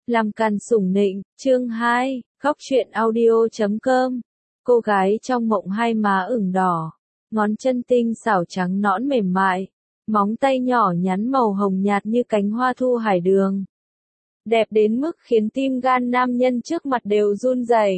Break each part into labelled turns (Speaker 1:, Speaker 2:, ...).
Speaker 1: Làm càn sủng nịnh, chương 2, góc truyện audio.com. Cô gái trong mộng hai má ửng đỏ, ngón chân tinh xảo trắng nõn mềm mại, móng tay nhỏ nhắn màu hồng nhạt như cánh hoa thu hải đường. Đẹp đến mức khiến tim gan nam nhân trước mặt đều run rẩy.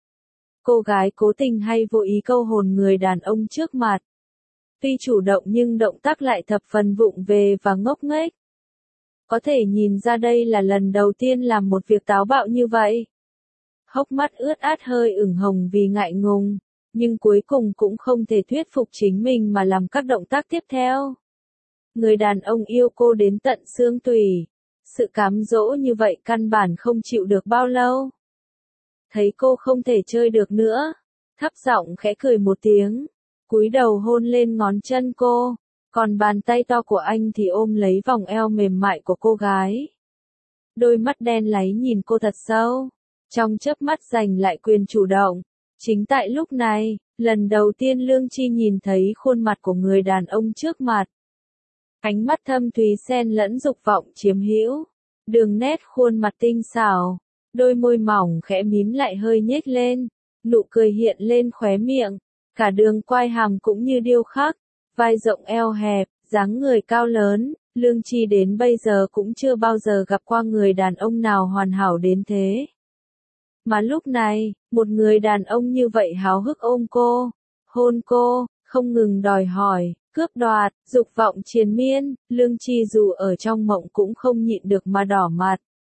Speaker 1: Cô gái cố tình hay vô ý câu hồn người đàn ông trước mặt. Tuy chủ động nhưng động tác lại thập phần vụng về và ngốc nghếch. Có thể nhìn ra đây là lần đầu tiên làm một việc táo bạo như vậy. Hốc mắt ướt át hơi ửng hồng vì ngại ngùng, nhưng cuối cùng cũng không thể thuyết phục chính mình mà làm các động tác tiếp theo. Người đàn ông yêu cô đến tận xương tủy. Sự cám dỗ như vậy căn bản không chịu được bao lâu. Thấy cô không thể chơi được nữa, thấp giọng khẽ cười một tiếng, cúi đầu hôn lên ngón chân cô, còn bàn tay to của anh thì ôm lấy vòng eo mềm mại của cô gái. Đôi mắt đen láy nhìn cô thật sâu, trong chớp mắt giành lại quyền chủ động. Chính tại lúc này, lần đầu tiên Lương Chi nhìn thấy khuôn mặt của người đàn ông trước mặt. Ánh mắt thâm thúy xen lẫn dục vọng chiếm hữu, đường nét khuôn mặt tinh xảo, đôi môi mỏng khẽ mím lại hơi nhếch lên, nụ cười hiện lên khóe miệng, cả đường quai hàm cũng như điêu khắc, vai rộng eo hẹp, dáng người cao lớn. Lương Chi đến bây giờ cũng chưa bao giờ gặp qua người đàn ông nào hoàn hảo đến thế. Mà lúc này, một người đàn ông như vậy háo hức ôm cô, hôn cô, không ngừng đòi hỏi, cướp đoạt, dục vọng triền miên. Lương Chi dù ở trong mộng cũng không nhịn được mà đỏ mặt.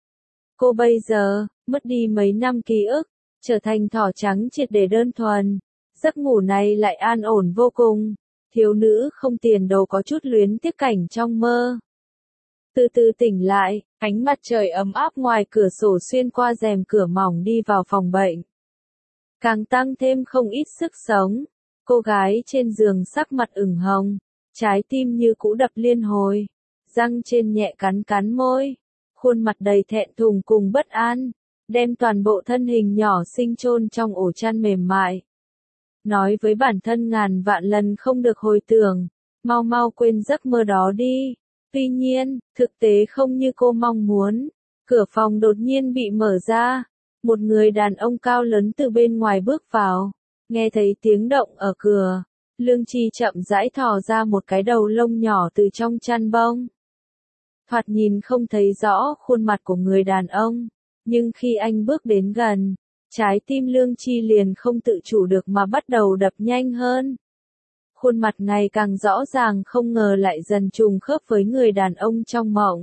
Speaker 1: Cô bây giờ, mất đi mấy năm ký ức, trở thành thỏ trắng triệt để đơn thuần. Giấc ngủ này lại an ổn vô cùng. Thiếu nữ không tiền đồ có chút luyến tiếc cảnh trong mơ. Từ từ tỉnh lại, ánh mặt trời ấm áp ngoài cửa sổ xuyên qua rèm cửa mỏng đi vào phòng bệnh. Càng tăng thêm không ít sức sống. Cô gái trên giường sắc mặt ửng hồng, trái tim như cũ đập liên hồi, răng trên nhẹ cắn cắn môi, khuôn mặt đầy thẹn thùng cùng bất an, đem toàn bộ thân hình nhỏ xinh chôn trong ổ chăn mềm mại. Nói với bản thân ngàn vạn lần không được hồi tưởng, mau mau quên giấc mơ đó đi. Tuy nhiên, thực tế không như cô mong muốn. Cửa phòng đột nhiên bị mở ra, một người đàn ông cao lớn từ bên ngoài bước vào. Nghe thấy tiếng động ở cửa, Lương Chi chậm rãi thò ra một cái đầu lông nhỏ từ trong chăn bông. Thoạt nhìn không thấy rõ khuôn mặt của người đàn ông, nhưng khi anh bước đến gần, trái tim Lương Chi liền không tự chủ được mà bắt đầu đập nhanh hơn. Khuôn mặt ngày càng rõ ràng không ngờ lại dần trùng khớp với người đàn ông trong mộng.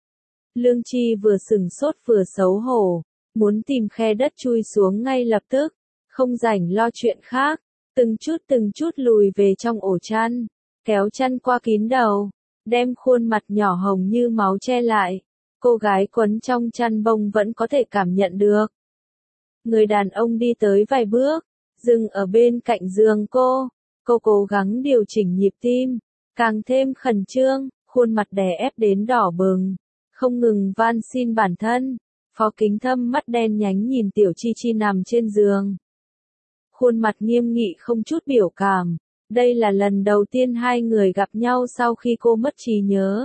Speaker 1: Lương Chi vừa sửng sốt vừa xấu hổ, muốn tìm khe đất chui xuống ngay lập tức, không rảnh lo chuyện khác, từng chút lùi về trong ổ chăn, kéo chăn qua kín đầu, đem khuôn mặt nhỏ hồng như máu che lại. Cô gái quấn trong chăn bông vẫn có thể cảm nhận được. Người đàn ông đi tới vài bước, dừng ở bên cạnh giường cô. Cô cố gắng điều chỉnh nhịp tim, càng thêm khẩn trương, khuôn mặt đè ép đến đỏ bừng, không ngừng van xin bản thân. Phó Kính Thâm mắt đen nhánh nhìn Tiểu Chi Chi nằm trên giường. Khuôn mặt nghiêm nghị không chút biểu cảm, đây là lần đầu tiên hai người gặp nhau sau khi cô mất trí nhớ.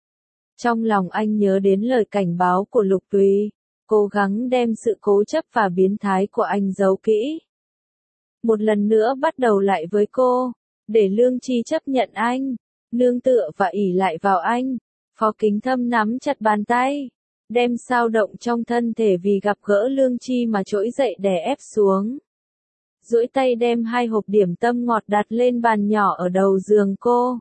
Speaker 1: Trong lòng anh nhớ đến lời cảnh báo của Lục Tùy, cố gắng đem sự cố chấp và biến thái của anh giấu kỹ. Một lần nữa bắt đầu lại với cô, để Lương Chi chấp nhận anh, nương tựa và ỷ lại vào anh. Phó Kính Thâm nắm chặt bàn tay, đem dao động trong thân thể vì gặp gỡ Lương Chi mà trỗi dậy đè ép xuống. Duỗi tay đem hai hộp điểm tâm ngọt đặt lên bàn nhỏ ở đầu giường cô.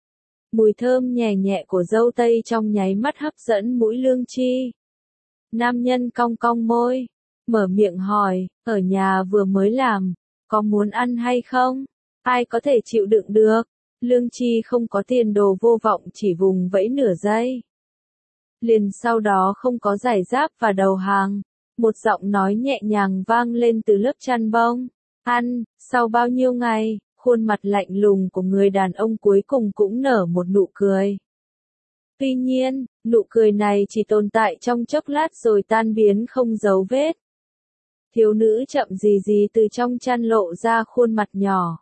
Speaker 1: Mùi thơm nhẹ nhẹ của dâu tây trong nháy mắt hấp dẫn mũi Lương Chi. Nam nhân cong cong môi, mở miệng hỏi, ở nhà vừa mới làm, có muốn ăn hay không? Ai có thể chịu đựng được? Lương Chi không có tiền đồ vô vọng chỉ vùng vẫy nửa giây. Liền sau đó không có giải giáp và đầu hàng. Một giọng nói nhẹ nhàng vang lên từ lớp chăn bông. Ăn, sau bao nhiêu ngày, khuôn mặt lạnh lùng của người đàn ông cuối cùng cũng nở một nụ cười. Tuy nhiên, nụ cười này chỉ tồn tại trong chốc lát rồi tan biến không dấu vết. Thiếu nữ chậm gì từ trong chăn lộ ra khuôn mặt nhỏ.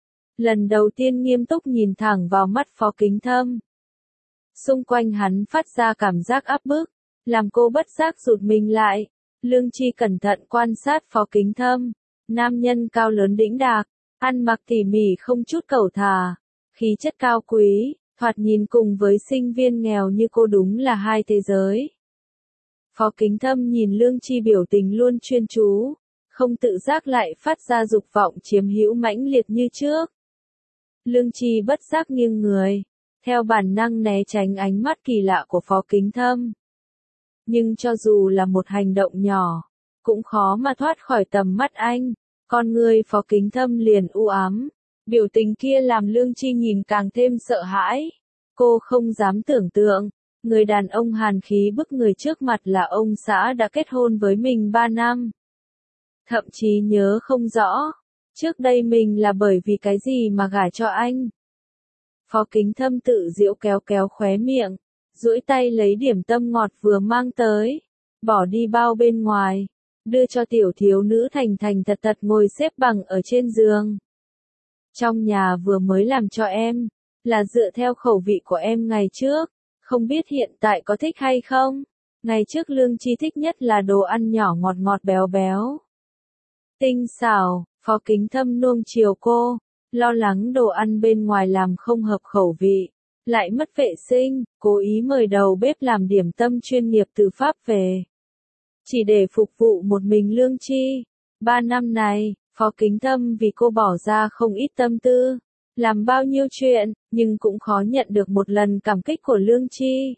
Speaker 1: Lần đầu tiên nghiêm túc nhìn thẳng vào mắt Phó Kính Thâm. Xung quanh hắn phát ra cảm giác áp bức, làm cô bất giác rụt mình lại. Lương Chi cẩn thận quan sát Phó Kính Thâm, nam nhân cao lớn đĩnh đạc, ăn mặc tỉ mỉ không chút cẩu thả, khí chất cao quý, thoạt nhìn cùng với sinh viên nghèo như cô đúng là hai thế giới. Phó Kính Thâm nhìn Lương Chi biểu tình luôn chuyên chú, không tự giác lại phát ra dục vọng chiếm hữu mãnh liệt như trước. Lương Chi bất giác nghiêng người, theo bản năng né tránh ánh mắt kỳ lạ của Phó Kính Thâm. Nhưng cho dù là một hành động nhỏ, cũng khó mà thoát khỏi tầm mắt anh, con người Phó Kính Thâm liền u ám, biểu tình kia làm Lương Chi nhìn càng thêm sợ hãi. Cô không dám tưởng tượng, người đàn ông hàn khí bức người trước mặt là ông xã đã kết hôn với mình 3 năm. Thậm chí nhớ không rõ, trước đây mình là bởi vì cái gì mà gả cho anh. Phó Kính Thâm tự giễu kéo kéo khóe miệng, duỗi tay lấy điểm tâm ngọt vừa mang tới, bỏ đi bao bên ngoài, đưa cho tiểu thiếu nữ thành thành thật thật ngồi xếp bằng ở trên giường. Trong nhà vừa mới làm cho em, là dựa theo khẩu vị của em ngày trước, không biết hiện tại có thích hay không? Ngày trước Lương Chi thích nhất là đồ ăn nhỏ ngọt ngọt béo béo. Tinh xảo, Phó Kính Thâm nuông chiều cô, lo lắng đồ ăn bên ngoài làm không hợp khẩu vị, lại mất vệ sinh, cố ý mời đầu bếp làm điểm tâm chuyên nghiệp từ Pháp về. Chỉ để phục vụ một mình Lương Chi. 3 năm này, Phó Kính Thâm vì cô bỏ ra không ít tâm tư, làm bao nhiêu chuyện, nhưng cũng khó nhận được một lần cảm kích của Lương Chi.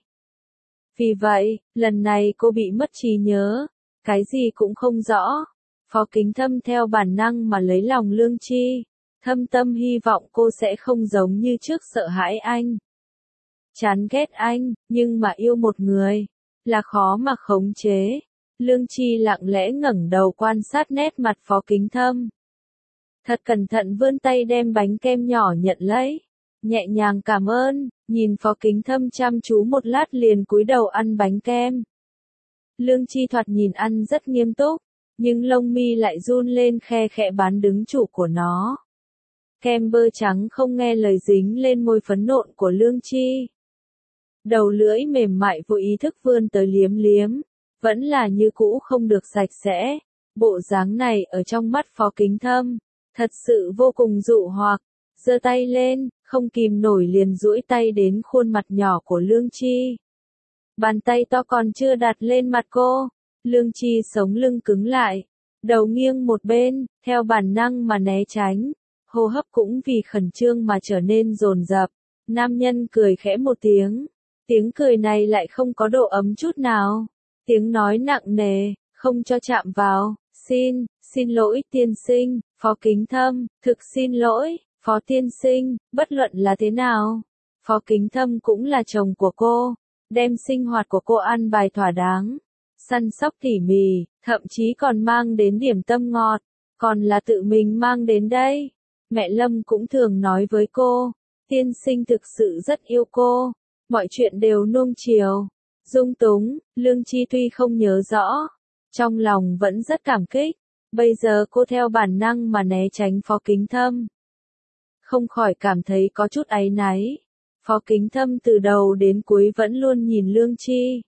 Speaker 1: Vì vậy, lần này cô bị mất trí nhớ, cái gì cũng không rõ. Phó Kính Thâm theo bản năng mà lấy lòng Lương Chi, thâm tâm hy vọng cô sẽ không giống như trước sợ hãi anh, chán ghét anh, nhưng mà yêu một người, là khó mà khống chế. Lương Chi lặng lẽ ngẩng đầu quan sát nét mặt Phó Kính Thâm. Thật cẩn thận vươn tay đem bánh kem nhỏ nhận lấy, nhẹ nhàng cảm ơn, nhìn Phó Kính Thâm chăm chú một lát liền cúi đầu ăn bánh kem. Lương Chi thoạt nhìn ăn rất nghiêm túc, nhưng lông mi lại run lên khe khẽ bán đứng chủ của nó. Kem bơ trắng không nghe lời dính lên môi phấn nộn của Lương Chi. Đầu lưỡi mềm mại vô ý thức vươn tới liếm liếm, vẫn là như cũ không được sạch sẽ. Bộ dáng này ở trong mắt Phó Kính Thâm, thật sự vô cùng dụ hoặc. Giơ tay lên, không kìm nổi liền duỗi tay đến khuôn mặt nhỏ của Lương Chi. Bàn tay to còn chưa đặt lên mặt cô, Lương Chi sống lưng cứng lại, đầu nghiêng một bên, theo bản năng mà né tránh, hô hấp cũng vì khẩn trương mà trở nên dồn dập. Nam nhân cười khẽ một tiếng, tiếng cười này lại không có độ ấm chút nào, tiếng nói nặng nề, không cho chạm vào. Xin lỗi tiên sinh, Phó Kính Thâm, thực xin lỗi, Phó tiên sinh, bất luận là thế nào, Phó Kính Thâm cũng là chồng của cô, đem sinh hoạt của cô ăn bài thỏa đáng, săn sóc tỉ mỉ, thậm chí còn mang đến điểm tâm ngọt, còn là tự mình mang đến đây. Mẹ Lâm cũng thường nói với cô, tiên sinh thực sự rất yêu cô, mọi chuyện đều nuông chiều, dung túng. Lương Chi tuy không nhớ rõ, trong lòng vẫn rất cảm kích. Bây giờ cô theo bản năng mà né tránh Phó Kính Thâm, không khỏi cảm thấy có chút áy náy. Phó Kính Thâm từ đầu đến cuối vẫn luôn nhìn Lương Chi,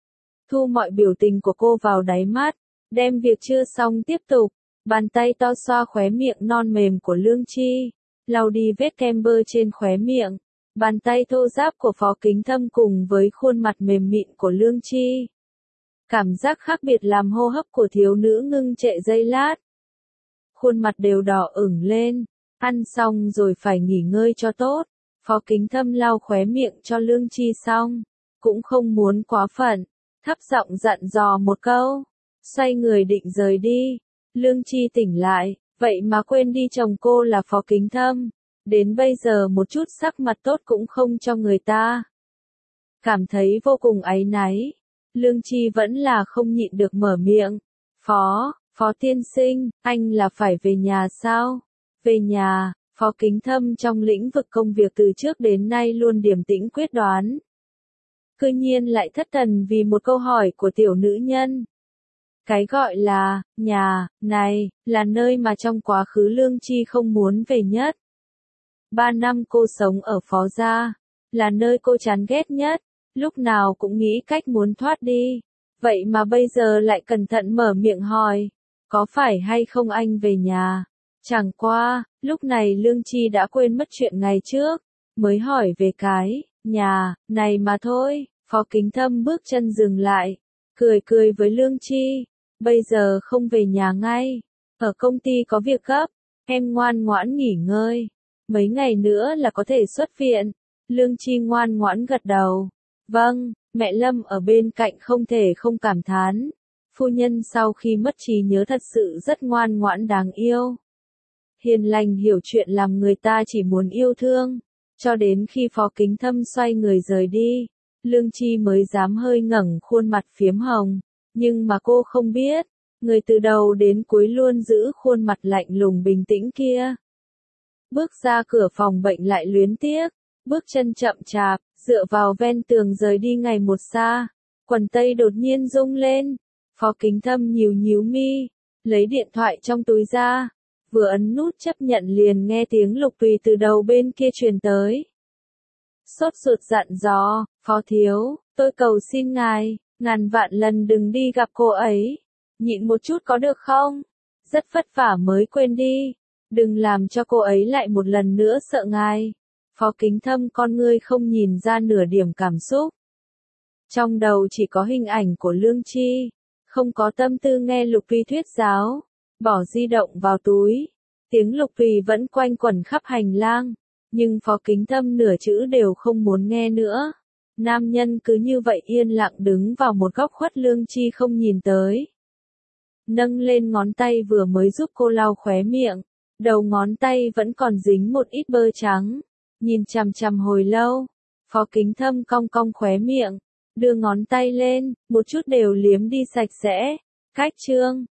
Speaker 1: thu mọi biểu tình của cô vào đáy mắt, đem việc chưa xong tiếp tục. Bàn tay to xoa khóe miệng non mềm của Lương Chi, lau đi vết kem bơ trên khóe miệng. Bàn tay thô ráp của Phó Kính Thâm cùng với khuôn mặt mềm mịn của Lương Chi, cảm giác khác biệt làm hô hấp của thiếu nữ ngưng trệ giây lát. Khuôn mặt đều đỏ ửng lên, ăn xong rồi phải nghỉ ngơi cho tốt. Phó Kính Thâm lau khóe miệng cho Lương Chi xong, cũng không muốn quá phận, thấp giọng dặn dò một câu, xoay người định rời đi. Lương Chi tỉnh lại, vậy mà quên đi chồng cô là Phó Kính Thâm, đến bây giờ một chút sắc mặt tốt cũng không cho người ta. Cảm thấy vô cùng áy náy, Lương Chi vẫn là không nhịn được mở miệng. Phó tiên sinh, anh là phải về nhà sao? Về nhà. Phó Kính Thâm trong lĩnh vực công việc từ trước đến nay luôn điềm tĩnh quyết đoán. Cư nhiên lại thất thần vì một câu hỏi của tiểu nữ nhân. Cái gọi là, nhà, này, là nơi mà trong quá khứ Lương Chi không muốn về nhất. 3 năm cô sống ở Phó gia, là nơi cô chán ghét nhất, lúc nào cũng nghĩ cách muốn thoát đi. Vậy mà bây giờ lại cẩn thận mở miệng hỏi, có phải hay không anh về nhà? Chẳng qua, lúc này Lương Chi đã quên mất chuyện ngày trước, mới hỏi về cái nhà này mà thôi. Phó Kính Thâm bước chân dừng lại, cười với Lương Chi, bây giờ không về nhà ngay, ở công ty có việc gấp, em ngoan ngoãn nghỉ ngơi, mấy ngày nữa là có thể xuất viện. Lương Chi ngoan ngoãn gật đầu, vâng. Mẹ Lâm ở bên cạnh không thể không cảm thán, phu nhân sau khi mất trí nhớ thật sự rất ngoan ngoãn đáng yêu. Hiền lành hiểu chuyện làm người ta chỉ muốn yêu thương, cho đến khi Phó Kính Thâm xoay người rời đi, Lương Chi mới dám hơi ngẩng khuôn mặt phiếm hồng, nhưng mà cô không biết, người từ đầu đến cuối luôn giữ khuôn mặt lạnh lùng bình tĩnh kia. Bước ra cửa phòng bệnh lại luyến tiếc, bước chân chậm chạp, dựa vào ven tường rời đi ngày một xa, quần tây đột nhiên rung lên, Phó Kính Thâm nhíu mi, lấy điện thoại trong túi ra, vừa ấn nút chấp nhận liền nghe tiếng Lục Tùy từ đầu bên kia truyền tới. Sốt ruột dặn dò, Phó thiếu, tôi cầu xin ngài, ngàn vạn lần đừng đi gặp cô ấy, nhịn một chút có được không? Rất vất vả mới quên đi, đừng làm cho cô ấy lại một lần nữa sợ ngài. Phó Kính Thâm con ngươi không nhìn ra nửa điểm cảm xúc. Trong đầu chỉ có hình ảnh của Lương Chi, không có tâm tư nghe Lục Tùy thuyết giáo, bỏ di động vào túi. Tiếng Lục Tùy vẫn quanh quẩn khắp hành lang, nhưng Phó Kính Thâm nửa chữ đều không muốn nghe nữa. Nam nhân cứ như vậy yên lặng đứng vào một góc khuất Lương Chi không nhìn tới. Nâng lên ngón tay vừa mới giúp cô lau khóe miệng, đầu ngón tay vẫn còn dính một ít bơ trắng. Nhìn chằm chằm hồi lâu, Phó Kính Thâm cong cong khóe miệng, đưa ngón tay lên, một chút đều liếm đi sạch sẽ. Cách chương